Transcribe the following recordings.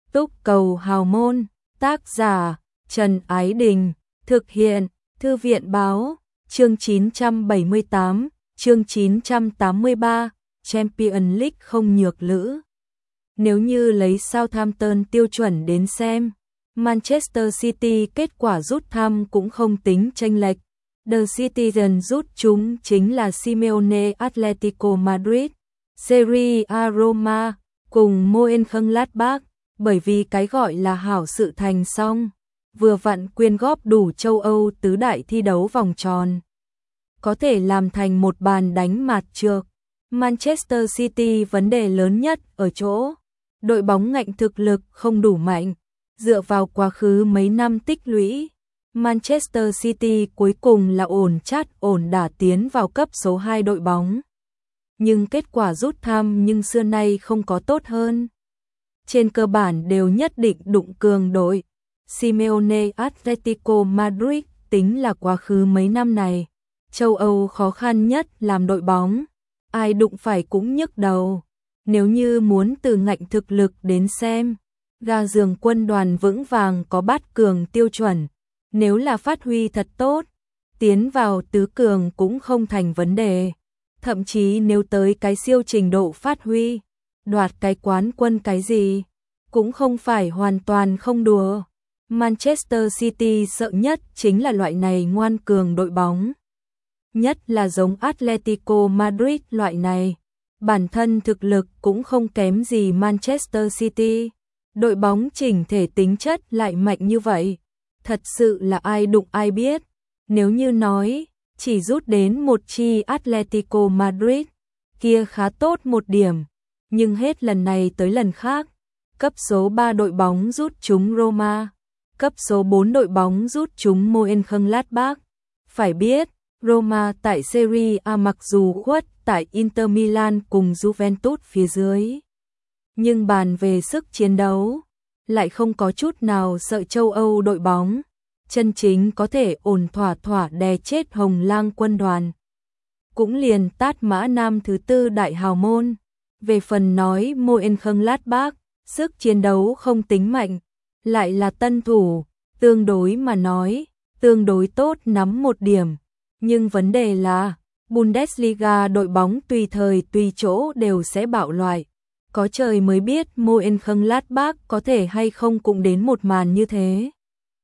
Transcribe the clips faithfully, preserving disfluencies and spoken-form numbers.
Túc cầu hào môn, tác giả Trần Ái Đình, thực hiện Thư viện Báo, chương chín trăm bảy mươi tám, chương chín trăm tám mươi ba, Champions League không nhược lữ. Nếu như lấy Southampton tiêu chuẩn đến xem, Manchester City kết quả rút thăm cũng không tính chênh lệch. The Citizen rút chúng chính là Simeone Atletico Madrid, Serie A Roma, cùng Mönchengladbach, bởi vì cái gọi là hảo sự thành xong, vừa vặn quyên góp đủ châu Âu tứ đại thi đấu vòng tròn. Có thể làm thành một bàn đánh mạt trược. Manchester City vấn đề lớn nhất ở chỗ, đội bóng ngạnh thực lực không đủ mạnh, dựa vào quá khứ mấy năm tích lũy. Manchester City cuối cùng là ổn chát ổn đả tiến vào cấp số hai đội bóng. Nhưng kết quả rút thăm nhưng xưa nay không có tốt hơn. Trên cơ bản đều nhất định đụng cường đội. Simeone Atletico Madrid tính là quá khứ mấy năm này, châu Âu khó khăn nhất làm đội bóng, ai đụng phải cũng nhức đầu. Nếu như muốn từ ngạnh thực lực đến xem, gà giường quân đoàn vững vàng có bát cường tiêu chuẩn. Nếu là phát huy thật tốt, tiến vào tứ cường cũng không thành vấn đề. Thậm chí nếu tới cái siêu trình độ phát huy, đoạt cái quán quân cái gì, cũng không phải hoàn toàn không đùa. Manchester City sợ nhất chính là loại này ngoan cường đội bóng. Nhất là giống Atletico Madrid loại này, bản thân thực lực cũng không kém gì Manchester City. Đội bóng chỉnh thể tính chất lại mạnh như vậy. Thật sự là ai đụng ai biết. Nếu như nói, chỉ rút đến một chi Atletico Madrid, kia khá tốt một điểm. Nhưng hết lần này tới lần khác, cấp số ba đội bóng rút chúng Roma, cấp số bốn đội bóng rút chúng Mönchengladbach. Phải biết, Roma tại Serie A mặc dù khuất tại Inter Milan cùng Juventus phía dưới, nhưng bàn về sức chiến đấu, lại không có chút nào sợ châu Âu đội bóng, chân chính có thể ổn thỏa thỏa đè chết Hồng Lang quân đoàn. Cũng liền tát Mã Nam thứ tư đại hào môn. Về phần nói Mönchengladbach, sức chiến đấu không tính mạnh, lại là tân thủ, tương đối mà nói, tương đối tốt nắm một điểm. Nhưng vấn đề là, Bundesliga đội bóng tùy thời tùy chỗ đều sẽ bạo loại. Có trời mới biết Mönchengladbach có thể hay không cũng đến một màn như thế.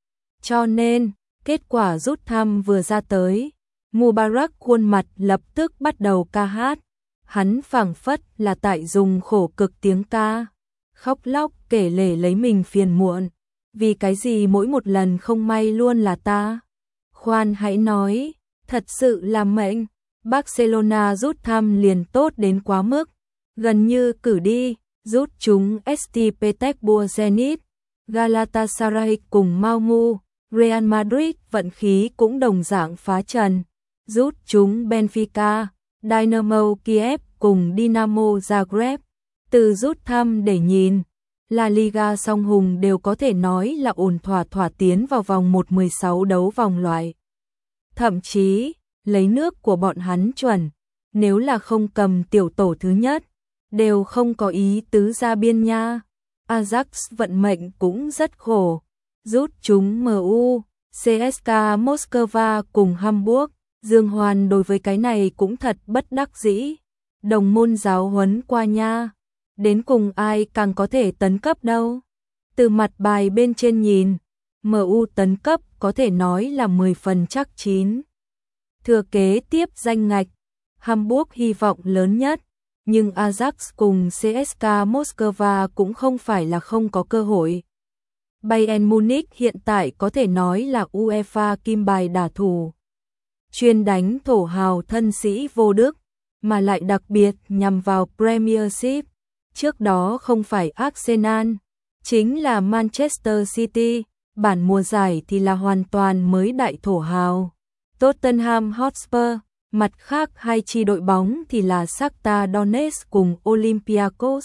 Cho nên, kết quả rút thăm vừa ra tới, Mubarak khuôn mặt lập tức bắt đầu ca hát. Hắn phảng phất là tại dùng khổ cực tiếng ca, khóc lóc kể lể lấy mình phiền muộn. Vì cái gì mỗi một lần không may luôn là ta? Khoan hãy nói, thật sự là mệnh. Barcelona rút thăm liền tốt đến quá mức. Gần như cử đi, rút chúng ét tê Petersburg Zenit, Galatasaray cùng Malmö, Real Madrid vận khí cũng đồng dạng phá trần. Rút chúng Benfica, Dynamo Kiev cùng Dinamo Zagreb. Từ rút thăm để nhìn, La Liga song hùng đều có thể nói là ổn thỏa thỏa tiến vào vòng một mười sáu đấu vòng loại. Thậm chí, lấy nước của bọn hắn chuẩn, nếu là không cầm tiểu tổ thứ nhất, đều không có ý tứ ra biên nha. Ajax vận mệnh cũng rất khổ, rút chúng em u, xê ét ca Moscow cùng Hamburg. Dương Hoan đối với cái này cũng thật bất đắc dĩ. Đồng môn giáo huấn qua nha, đến cùng ai càng có thể tấn cấp đâu. Từ mặt bài bên trên nhìn, em u tấn cấp có thể nói là mười phần chắc chín. Thừa kế tiếp danh ngạch, Hamburg hy vọng lớn nhất, nhưng Ajax cùng xê ét ca Moscow cũng không phải là không có cơ hội. Bayern Munich hiện tại có thể nói là UEFA kim bài đả thủ, chuyên đánh thổ hào thân sĩ vô đức, mà lại đặc biệt nhằm vào Premiership. Trước đó không phải Arsenal, chính là Manchester City, bản mùa giải thì là hoàn toàn mới đại thổ hào. Tottenham Hotspur, mặt khác hai chi đội bóng thì là Shakhtar Donetsk cùng Olympiacos.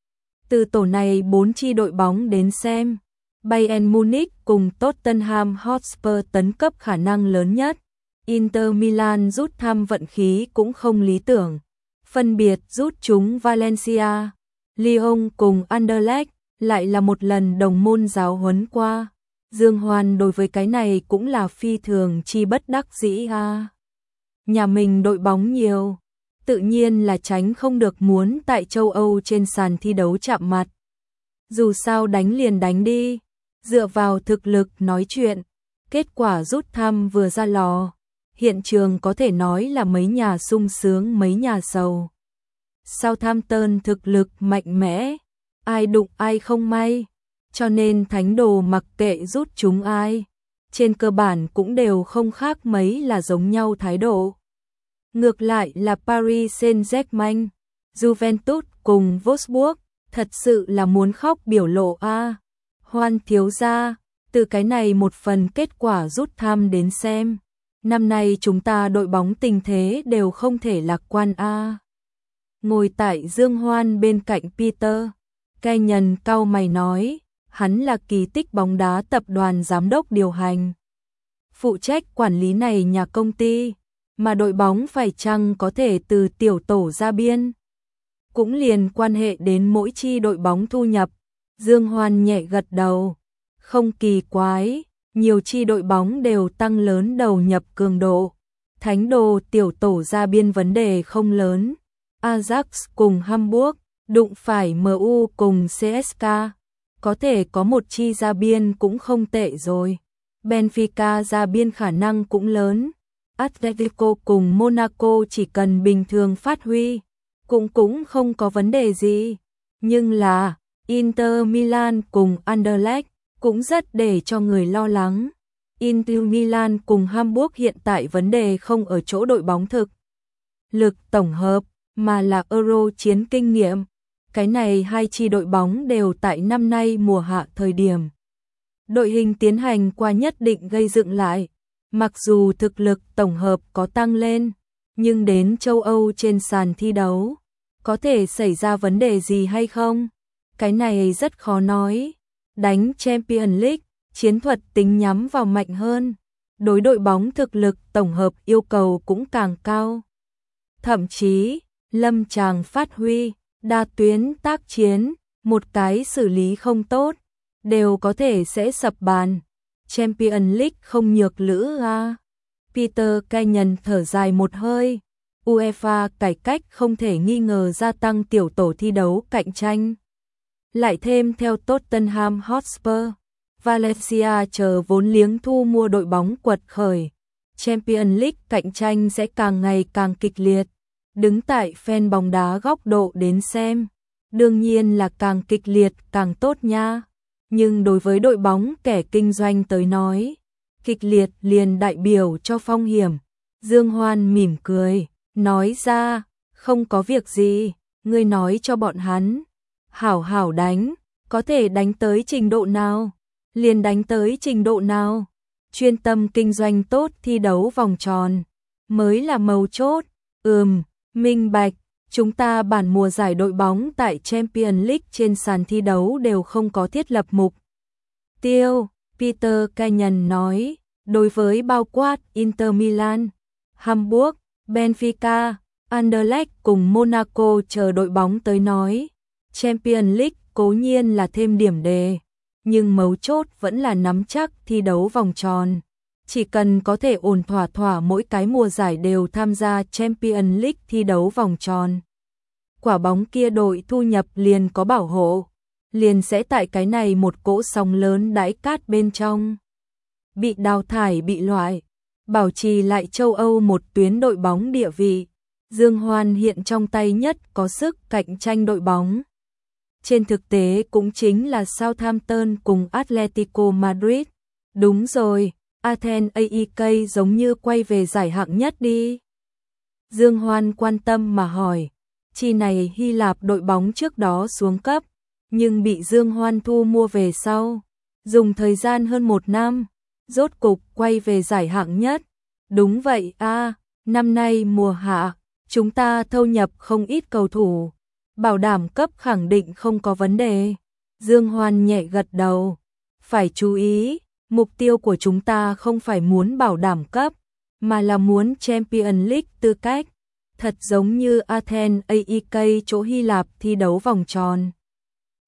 Từ tổ này bốn chi đội bóng đến xem, Bayern Munich cùng Tottenham Hotspur tấn cấp khả năng lớn nhất. Inter Milan rút thăm vận khí cũng không lý tưởng, phân biệt rút chúng Valencia, Lyon cùng Anderlecht, lại là một lần đồng môn giáo huấn qua. Dương Hoan đối với cái này cũng là phi thường chi bất đắc dĩ a. Nhà mình đội bóng nhiều, tự nhiên là tránh không được muốn tại châu Âu trên sàn thi đấu chạm mặt. Dù sao đánh liền đánh đi, dựa vào thực lực nói chuyện, kết quả rút thăm vừa ra lò, hiện trường có thể nói là mấy nhà sung sướng mấy nhà sầu. Southampton thực lực mạnh mẽ, ai đụng ai không may, cho nên thánh đồ mặc kệ rút chúng ai, trên cơ bản cũng đều không khác mấy là giống nhau thái độ. Ngược lại là Paris Saint-Germain, Juventus cùng Wolfsburg, thật sự là muốn khóc biểu lộ a. À. Hoan thiếu gia, từ cái này một phần kết quả rút thăm đến xem, năm nay chúng ta đội bóng tình thế đều không thể lạc quan a. À. Ngồi tại Dương Hoan bên cạnh Peter, Cai Nhân cau mày nói, hắn là kỳ tích bóng đá tập đoàn giám đốc điều hành, phụ trách quản lý này nhà công ty, mà đội bóng phải chăng có thể từ tiểu tổ ra biên, cũng liền quan hệ đến mỗi chi đội bóng thu nhập. Dương Hoan nhẹ gật đầu, không kỳ quái, nhiều chi đội bóng đều tăng lớn đầu nhập cường độ, thánh đồ tiểu tổ ra biên vấn đề không lớn. Ajax cùng Hamburg, đụng phải em u cùng xê ét ca, có thể có một chi ra biên cũng không tệ rồi. Benfica ra biên khả năng cũng lớn. Atletico cùng Monaco chỉ cần bình thường phát huy, cũng cũng không có vấn đề gì. Nhưng là, Inter Milan cùng Anderlecht cũng rất để cho người lo lắng. Inter Milan cùng Hamburg hiện tại vấn đề không ở chỗ đội bóng thực lực tổng hợp, mà là Euro chiến kinh nghiệm. Cái này hai chi đội bóng đều tại năm nay mùa hạ thời điểm đội hình tiến hành qua nhất định gây dựng lại. Mặc dù thực lực tổng hợp có tăng lên, nhưng đến châu Âu trên sàn thi đấu, có thể xảy ra vấn đề gì hay không? Cái này rất khó nói. Đánh Champions League, chiến thuật tính nhắm vào mạnh hơn. Đối đội bóng thực lực tổng hợp yêu cầu cũng càng cao. Thậm chí, lâm tràng phát huy, đa tuyến tác chiến, một cái xử lý không tốt, đều có thể sẽ sập bàn. Champions League không nhược lữ a. Peter Cai Nhân thở dài một hơi. UEFA cải cách không thể nghi ngờ gia tăng tiểu tổ thi đấu cạnh tranh. Lại thêm theo Tottenham Hotspur, Valencia chờ vốn liếng thu mua đội bóng quật khởi. Champions League cạnh tranh sẽ càng ngày càng kịch liệt. Đứng tại fan bóng đá góc độ đến xem, đương nhiên là càng kịch liệt càng tốt nha. Nhưng đối với đội bóng kẻ kinh doanh tới nói, kịch liệt liền đại biểu cho phong hiểm. Dương Hoan mỉm cười, nói ra, không có việc gì, ngươi nói cho bọn hắn, hảo hảo đánh, có thể đánh tới trình độ nào, liền đánh tới trình độ nào, chuyên tâm kinh doanh tốt thi đấu vòng tròn, mới là mấu chốt. Ừm, minh bạch, chúng ta bản mùa giải đội bóng tại Champions League trên sàn thi đấu đều không có thiết lập mục tiêu, Peter Cai Nhân nói, đối với bao quát Inter Milan, Hamburg, Benfica, Anderlecht cùng Monaco chờ đội bóng tới nói, Champions League cố nhiên là thêm điểm đề, nhưng mấu chốt vẫn là nắm chắc thi đấu vòng tròn. Chỉ cần có thể ổn thỏa thỏa mỗi cái mùa giải đều tham gia Champions League thi đấu vòng tròn, quả bóng kia đội thu nhập liền có bảo hộ, liền sẽ tại cái này một cỗ sóng lớn đãi cát bên trong bị đào thải bị loại, bảo trì lại châu Âu một tuyến đội bóng địa vị. Dương Hoan hiện trong tay nhất có sức cạnh tranh đội bóng. Trên thực tế cũng chính là Southampton cùng Atletico Madrid. Đúng rồi, Athens a e ca giống như quay về giải hạng nhất đi. Dương Hoan quan tâm mà hỏi. Chi này Hy Lạp đội bóng trước đó xuống cấp, nhưng bị Dương Hoan thu mua về sau. Dùng thời gian hơn một năm, rốt cục quay về giải hạng nhất. Đúng vậy a, à, năm nay mùa hạ, chúng ta thâu nhập không ít cầu thủ, bảo đảm cấp khẳng định không có vấn đề. Dương Hoan nhẹ gật đầu. Phải chú ý, mục tiêu của chúng ta không phải muốn bảo đảm cấp, mà là muốn Champions League tư cách. Thật giống như Athens a e ca chỗ Hy Lạp thi đấu vòng tròn.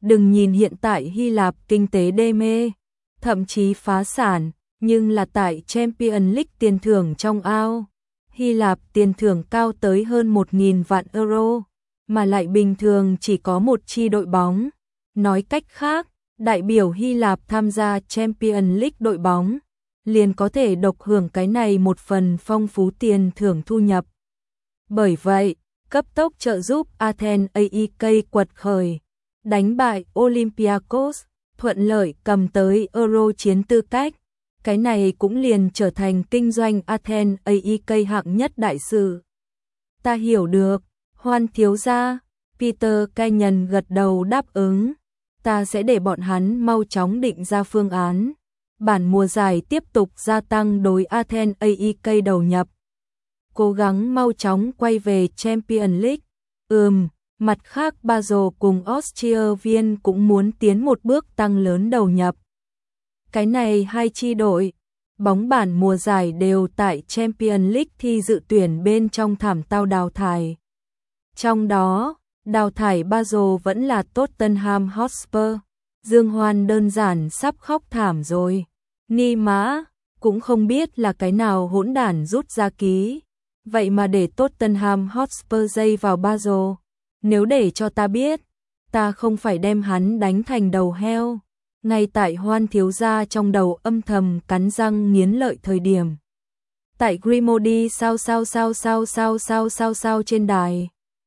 Đừng nhìn hiện tại Hy Lạp kinh tế đê mê, thậm chí phá sản, nhưng là tại Champions League tiền thưởng trong ao. Hy Lạp tiền thưởng cao tới hơn một nghìn vạn euro, mà lại bình thường chỉ có một chi đội bóng. Nói cách khác, đại biểu Hy Lạp tham gia Champions League đội bóng, liền có thể độc hưởng cái này một phần phong phú tiền thưởng thu nhập. Bởi vậy, cấp tốc trợ giúp Athens a e ca quật khởi, đánh bại Olympiacos, thuận lợi cầm tới Euro chiến tư cách. Cái này cũng liền trở thành kinh doanh Athens a e ca hạng nhất đại sự. Ta hiểu được, Hoan thiếu gia. Peter Kenyon gật đầu đáp ứng. Ta sẽ để bọn hắn mau chóng định ra phương án. Bản mùa giải tiếp tục gia tăng đối Athens a e ca đầu nhập. Cố gắng mau chóng quay về Champions League. Ừm, mặt khác Basel cùng Austria Viên cũng muốn tiến một bước tăng lớn đầu nhập. Cái này hai chi đội, bóng bản mùa giải đều tại Champions League thi dự tuyển bên trong thảm tao đào thải. Trong đó, đào thải Basel vẫn là Tottenham Hotspur. Dương Hoan đơn giản sắp khóc thảm rồi. Ni mã, cũng không biết là cái nào hỗn đản rút ra ký. Vậy mà để Tottenham Hotspur dây vào Basel. Nếu để cho ta biết, ta không phải đem hắn đánh thành đầu heo. Ngay tại Hoan thiếu gia trong đầu âm thầm cắn răng nghiến lợi thời điểm. Tại Grimodi sao sao sao sao sao sao sao sao trên đài.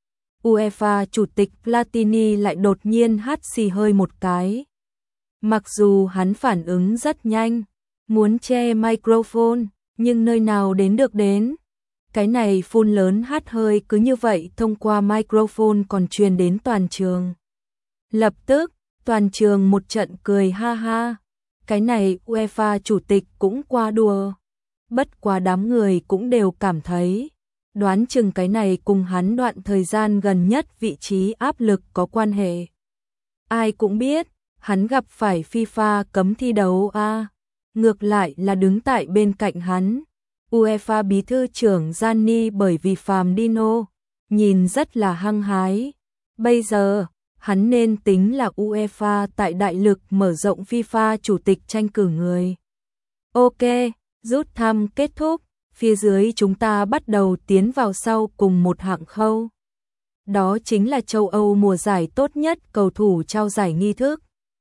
UEFA chủ tịch Platini lại đột nhiên hắt xì hơi một cái. Mặc dù hắn phản ứng rất nhanh, muốn che microphone, nhưng nơi nào đến được đến. Cái này phun lớn hắt hơi cứ như vậy thông qua microphone còn truyền đến toàn trường. Lập tức, toàn trường một trận cười ha ha. Cái này UEFA chủ tịch cũng qua đùa. Bất quá đám người cũng đều cảm thấy, đoán chừng cái này cùng hắn đoạn thời gian gần nhất vị trí áp lực có quan hệ. Ai cũng biết, hắn gặp phải FIFA cấm thi đấu a. À. Ngược lại là đứng tại bên cạnh hắn, UEFA bí thư trưởng Gianni bởi vì Fabinho nhìn rất là hăng hái. Bây giờ, hắn nên tính là UEFA tại đại lực mở rộng FIFA chủ tịch tranh cử người. Ok, rút thăm kết thúc, phía dưới chúng ta bắt đầu tiến vào sau cùng một hạng khâu. Đó chính là châu Âu mùa giải tốt nhất cầu thủ trao giải nghi thức.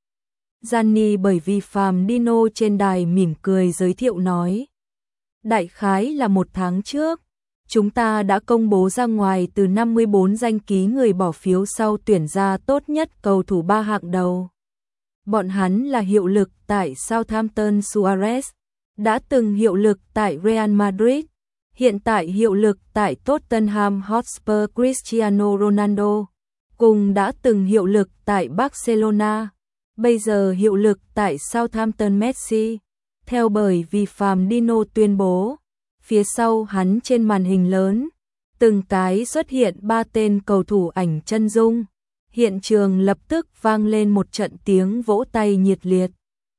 Gianni bởi vì Fabinho trên đài mỉm cười giới thiệu nói. Đại khái là một tháng trước, chúng ta đã công bố ra ngoài từ năm mươi bốn danh ký người bỏ phiếu sau tuyển ra tốt nhất cầu thủ ba hạng đầu. Bọn hắn là hiệu lực tại Southampton Suarez, đã từng hiệu lực tại Real Madrid, hiện tại hiệu lực tại Tottenham Hotspur Cristiano Ronaldo, cùng đã từng hiệu lực tại Barcelona, bây giờ hiệu lực tại Southampton Messi. Theo bởi vì Fabinho tuyên bố, phía sau hắn trên màn hình lớn, từng cái xuất hiện ba tên cầu thủ ảnh chân dung. Hiện trường lập tức vang lên một trận tiếng vỗ tay nhiệt liệt.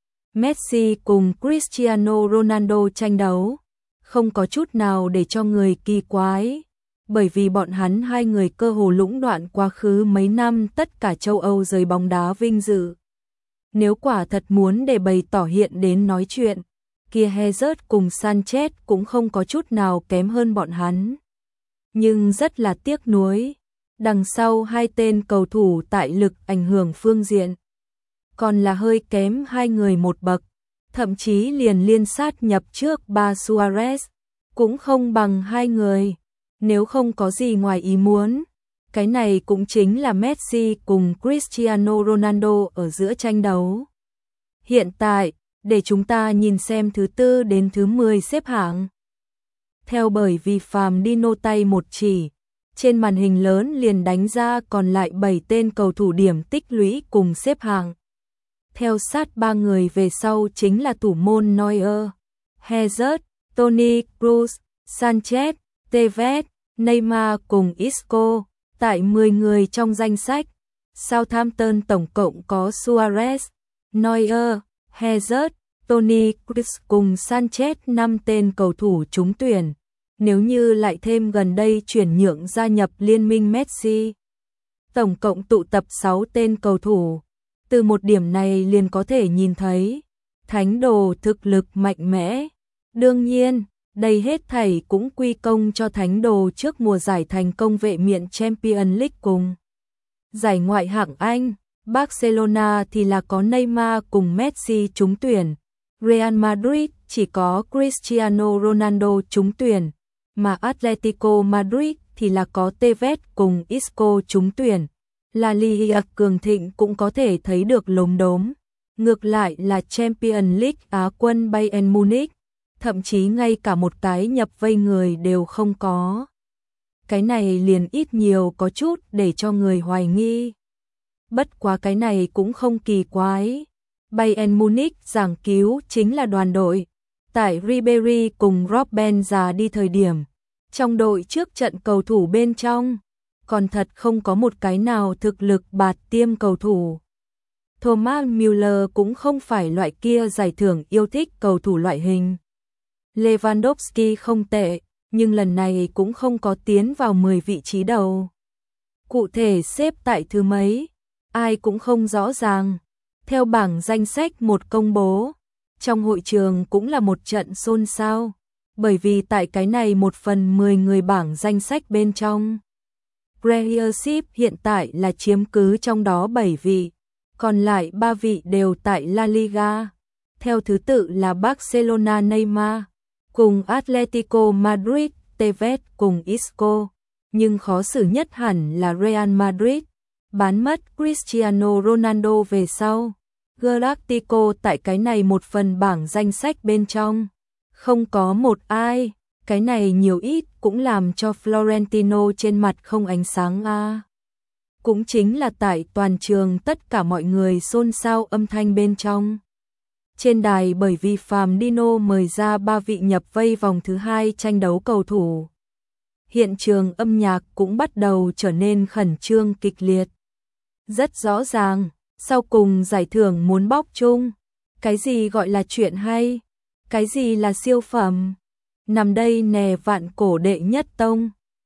Messi cùng Cristiano Ronaldo tranh đấu, không có chút nào để cho người kỳ quái, bởi vì bọn hắn hai người cơ hồ lũng đoạn quá khứ mấy năm tất cả châu Âu giới bóng đá vinh dự. Nếu quả thật muốn để bày tỏ hiện đến nói chuyện, kia Hazard cùng Sanchez cũng không có chút nào kém hơn bọn hắn. Nhưng rất là tiếc nuối, đằng sau hai tên cầu thủ tại lực ảnh hưởng phương diện, còn là hơi kém hai người một bậc, thậm chí liền liên sát nhập trước ba Suarez, cũng không bằng hai người. Nếu không có gì ngoài ý muốn, cái này cũng chính là Messi cùng Cristiano Ronaldo ở giữa tranh đấu. Hiện tại, để chúng ta nhìn xem thứ tư đến thứ mười xếp hạng. Theo bởi vì Fabinho tay một chỉ, trên màn hình lớn liền đánh ra còn lại bảy tên cầu thủ điểm tích lũy cùng xếp hạng. Theo sát ba người về sau chính là thủ môn Neuer, Hazard, Toni Kroos, Sanchez, Tevez, Neymar cùng Isco. Tại mười người trong danh sách, Southampton tổng cộng có Suarez, Neuer, Hazard, Toni Kroos cùng Sanchez năm tên cầu thủ trúng tuyển. Nếu như lại thêm gần đây chuyển nhượng gia nhập liên minh Messi, tổng cộng tụ tập sáu tên cầu thủ. Từ một điểm này liền có thể nhìn thấy, thánh đồ thực lực mạnh mẽ. Đương nhiên, đây hết thảy cũng quy công cho thánh đồ trước mùa giải thành công vệ miện Champions League cùng giải Ngoại hạng Anh. Barcelona thì là có Neymar cùng Messi trúng tuyển, Real Madrid chỉ có Cristiano Ronaldo trúng tuyển, mà Atletico Madrid thì là có Tevez cùng Isco trúng tuyển. La Liga cường thịnh cũng có thể thấy được lốm đốm. Ngược lại là Champions League Á quân Bayern Munich, thậm chí ngay cả một cái nhập vây người đều không có. Cái này liền ít nhiều có chút để cho người hoài nghi. Bất quá cái này cũng không kỳ quái. Bayern Munich giảng cứu chính là đoàn đội. Tại Ribéry cùng Robben già đi thời điểm, trong đội trước trận cầu thủ bên trong, còn thật không có một cái nào thực lực bạt tiêm cầu thủ. Thomas Müller cũng không phải loại kia giải thưởng yêu thích cầu thủ loại hình. Lewandowski không tệ, nhưng lần này cũng không có tiến vào mười vị trí đầu. Cụ thể xếp tại thứ mấy, ai cũng không rõ ràng. Theo bảng danh sách một công bố, trong hội trường cũng là một trận xôn xao, bởi vì tại cái này một phần mười người bảng danh sách bên trong, Premiership hiện tại là chiếm cứ trong đó bảy vị, còn lại ba vị đều tại La Liga. Theo thứ tự là Barcelona Neymar, cùng Atletico Madrid Tevez cùng Isco, nhưng khó xử nhất hẳn là Real Madrid, bán mất Cristiano Ronaldo về sau. Galactico tại cái này một phần bảng danh sách bên trong, không có một ai, cái này nhiều ít cũng làm cho Florentino trên mặt không ánh sáng a. À. Cũng chính là tại toàn trường tất cả mọi người xôn xao âm thanh bên trong. Trên đài bởi vì Phạm Dino mời ra ba vị nhập vây vòng thứ hai tranh đấu cầu thủ. Hiện trường âm nhạc cũng bắt đầu trở nên khẩn trương kịch liệt. Rất rõ ràng, sau cùng giải thưởng muốn bóc chung. Cái gì gọi là chuyện hay? Cái gì là siêu phẩm? Nằm đây nè vạn cổ đệ nhất tông.